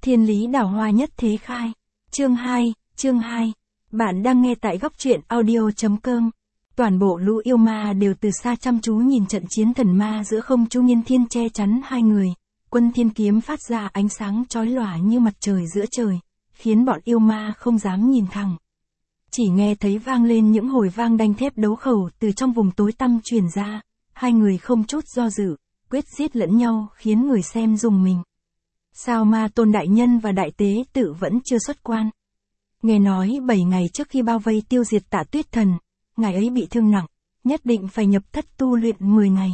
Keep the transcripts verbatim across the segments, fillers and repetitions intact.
Thiên lý đào hoa nhất thế khai. Chương hai, chương hai. Bạn đang nghe tại góc truyện audio chấm com. Toàn bộ lũ yêu ma đều từ xa chăm chú nhìn trận chiến thần ma giữa không trung. Nghiên Thiên che chắn hai người. Quân thiên kiếm phát ra ánh sáng chói lòa như mặt trời giữa trời, khiến bọn yêu ma không dám nhìn thẳng. Chỉ nghe thấy vang lên những hồi vang đanh thép đấu khẩu từ trong vùng tối tăm truyền ra. Hai người không chút do dự, quyết giết lẫn nhau, khiến người xem rùng mình. Sao Ma Tôn đại nhân và đại tế tự vẫn chưa xuất quan? Nghe nói bảy ngày trước khi bao vây tiêu diệt Tạ Tuyết Thần, ngài ấy bị thương nặng, nhất định phải nhập thất tu luyện mười ngày.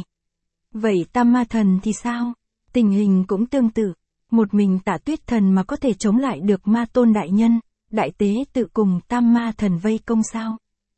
Vậy Tam Ma Thần thì sao? Tình hình cũng tương tự, một mình Tạ Tuyết Thần mà có thể chống lại được Ma Tôn đại nhân, đại tế tự cùng Tam Ma Thần vây công sao?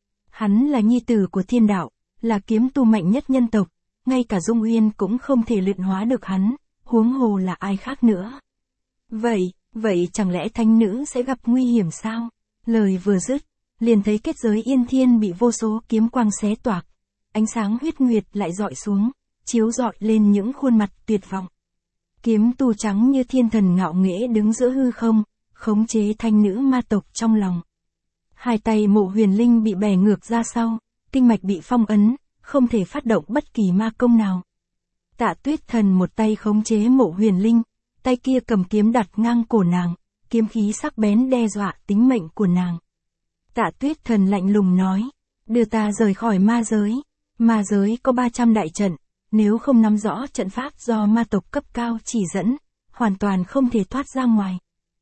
Hắn là nhi tử của thiên đạo, là kiếm tu mạnh nhất nhân tộc, ngay cả Dung Uyên cũng không thể luyện hóa được hắn, huống hồ là ai khác nữa. Vậy, vậy chẳng lẽ thánh nữ sẽ gặp nguy hiểm sao? Lời vừa dứt, liền thấy kết giới Yên Thiên bị vô số kiếm quang xé toạc, ánh sáng huyết nguyệt lại dọi xuống, chiếu rọi lên những khuôn mặt tuyệt vọng. Kiếm tu trắng như thiên thần ngạo nghễ đứng giữa hư không, khống chế thanh nữ ma tộc trong lòng. Hai tay Mộ Huyền Linh bị bẻ ngược ra sau, kinh mạch bị phong ấn, không thể phát động bất kỳ ma công nào. Tạ Tuyết Thần một tay khống chế Mộ Huyền Linh, tay kia cầm kiếm đặt ngang cổ nàng, kiếm khí sắc bén đe dọa tính mệnh của nàng. Tạ Tuyết Thần lạnh lùng nói, đưa ta rời khỏi ma giới. Ma giới có ba trăm đại trận, nếu không nắm rõ trận pháp do ma tộc cấp cao chỉ dẫn, hoàn toàn không thể thoát ra ngoài.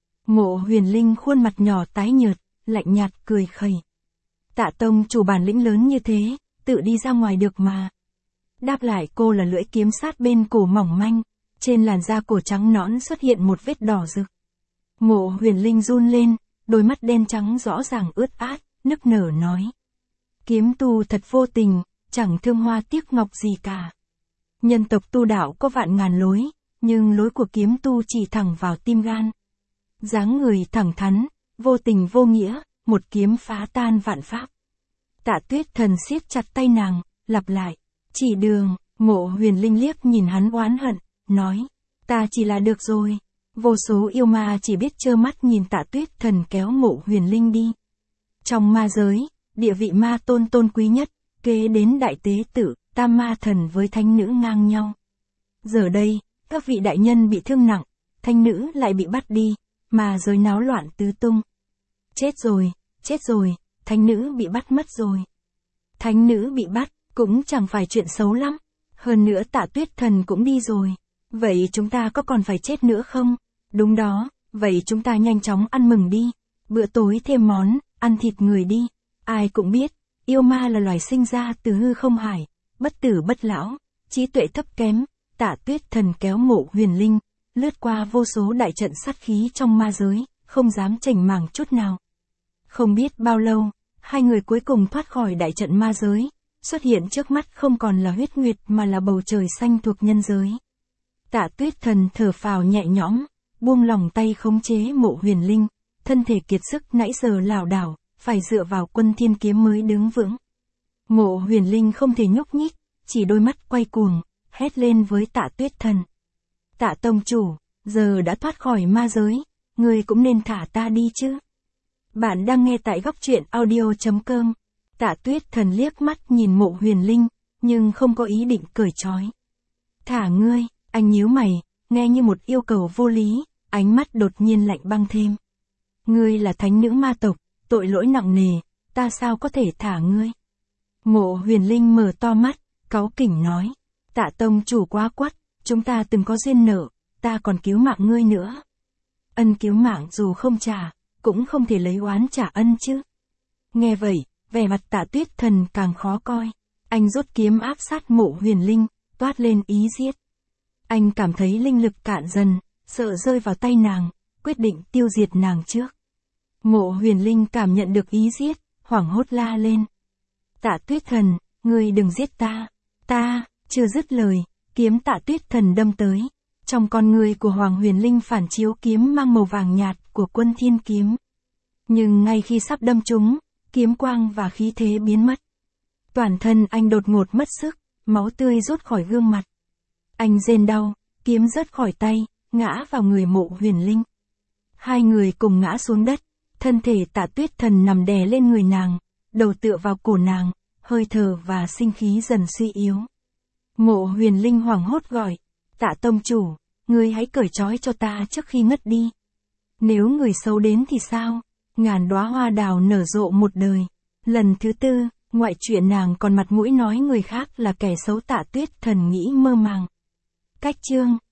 Mộ Huyền Linh khuôn mặt nhỏ tái nhợt, lạnh nhạt cười khẩy. Tạ tông chủ bản lĩnh lớn như thế, tự đi ra ngoài được mà. Đáp lại cô là lưỡi kiếm sát bên cổ mỏng manh, trên làn da cổ trắng nõn xuất hiện một vết đỏ rực. Mộ Huyền Linh run lên, đôi mắt đen trắng rõ ràng ướt át, nức nở nói. Kiếm tu thật vô tình, chẳng thương hoa tiếc ngọc gì cả. Nhân tộc tu đạo có vạn ngàn lối, nhưng lối của kiếm tu chỉ thẳng vào tim gan. Dáng người thẳng thắn, vô tình vô nghĩa, một kiếm phá tan vạn pháp. Tạ Tuyết Thần siết chặt tay nàng, lặp lại. Chỉ đường. Mộ Huyền Linh liếc nhìn hắn oán hận, nói. Ta chỉ là được rồi. Vô số yêu ma chỉ biết trơ mắt nhìn Tạ Tuyết Thần kéo Mộ Huyền Linh đi. Trong ma giới, địa vị ma tôn tôn quý nhất, kế đến đại tế tử, Tam Ma Thần với thánh nữ ngang nhau. Giờ đây, các vị đại nhân bị thương nặng, thánh nữ lại bị bắt đi, ma giới náo loạn tứ tung. Chết rồi, chết rồi, thánh nữ bị bắt mất rồi. Thánh nữ bị bắt, cũng chẳng phải chuyện xấu lắm. Hơn nữa Tạ Tuyết Thần cũng đi rồi. Vậy chúng ta có còn phải chết nữa không? Đúng đó, vậy chúng ta nhanh chóng ăn mừng đi. Bữa tối thêm món, ăn thịt người đi. Ai cũng biết, yêu ma là loài sinh ra từ hư không hải, bất tử bất lão, trí tuệ thấp kém. Tạ Tuyết Thần kéo Mộ Huyền Linh, lướt qua vô số đại trận sát khí trong ma giới, không dám chảnh mảng chút nào. Không biết bao lâu, hai người cuối cùng thoát khỏi đại trận ma giới, xuất hiện trước mắt không còn là huyết nguyệt mà là bầu trời xanh thuộc nhân giới. Tạ Tuyết Thần thở phào nhẹ nhõm, buông lòng tay khống chế Mộ Huyền Linh, thân thể kiệt sức nãy giờ lảo đảo, phải dựa vào quân thiên kiếm mới đứng vững. Mộ Huyền Linh không thể nhúc nhích, chỉ đôi mắt quay cuồng, hét lên với Tạ Tuyết Thần. Tạ tông chủ, giờ đã thoát khỏi ma giới, người cũng nên thả ta đi chứ. Bạn đang nghe tại góc truyện audio chấm com. Tạ Tuyết Thần liếc mắt nhìn Mộ Huyền Linh, nhưng không có ý định cởi trói. Thả ngươi, anh nhíu mày, nghe như một yêu cầu vô lý, ánh mắt đột nhiên lạnh băng thêm. Ngươi là thánh nữ ma tộc, tội lỗi nặng nề, ta sao có thể thả ngươi? Mộ Huyền Linh mở to mắt, cáu kỉnh nói. Tạ tông chủ quá quắt, chúng ta từng có duyên nợ, ta còn cứu mạng ngươi nữa. Ân cứu mạng dù không trả, cũng không thể lấy oán trả ân chứ. Nghe vậy, vẻ mặt Tạ Tuyết Thần càng khó coi. Anh rút kiếm áp sát Mộ Huyền Linh, toát lên ý giết. Anh cảm thấy linh lực cạn dần, sợ rơi vào tay nàng, quyết định tiêu diệt nàng trước. Mộ Huyền Linh cảm nhận được ý giết, hoảng hốt la lên. Tạ Tuyết Thần, ngươi đừng giết ta. Ta, chưa dứt lời, kiếm Tạ Tuyết Thần đâm tới. Trong con người của Hoàng Huyền Linh phản chiếu kiếm mang màu vàng nhạt của quân thiên kiếm. Nhưng ngay khi sắp đâm trúng, kiếm quang và khí thế biến mất. Toàn thân anh đột ngột mất sức, máu tươi rút khỏi gương mặt. Anh rên đau, kiếm rớt khỏi tay, ngã vào người Mộ Huyền Linh. Hai người cùng ngã xuống đất, thân thể Tạ Tuyết Thần nằm đè lên người nàng, đầu tựa vào cổ nàng, hơi thở và sinh khí dần suy yếu. Ngộ Huyền Linh hoảng hốt gọi, Tạ tông chủ, ngươi hãy cởi trói cho ta trước khi ngất đi. Nếu người xấu đến thì sao? Ngàn đóa hoa đào nở rộ một đời. Lần thứ tư, ngoại chuyện nàng còn mặt mũi nói người khác là kẻ xấu. Tạ Tuyết Thần nghĩ mơ màng. Cách chương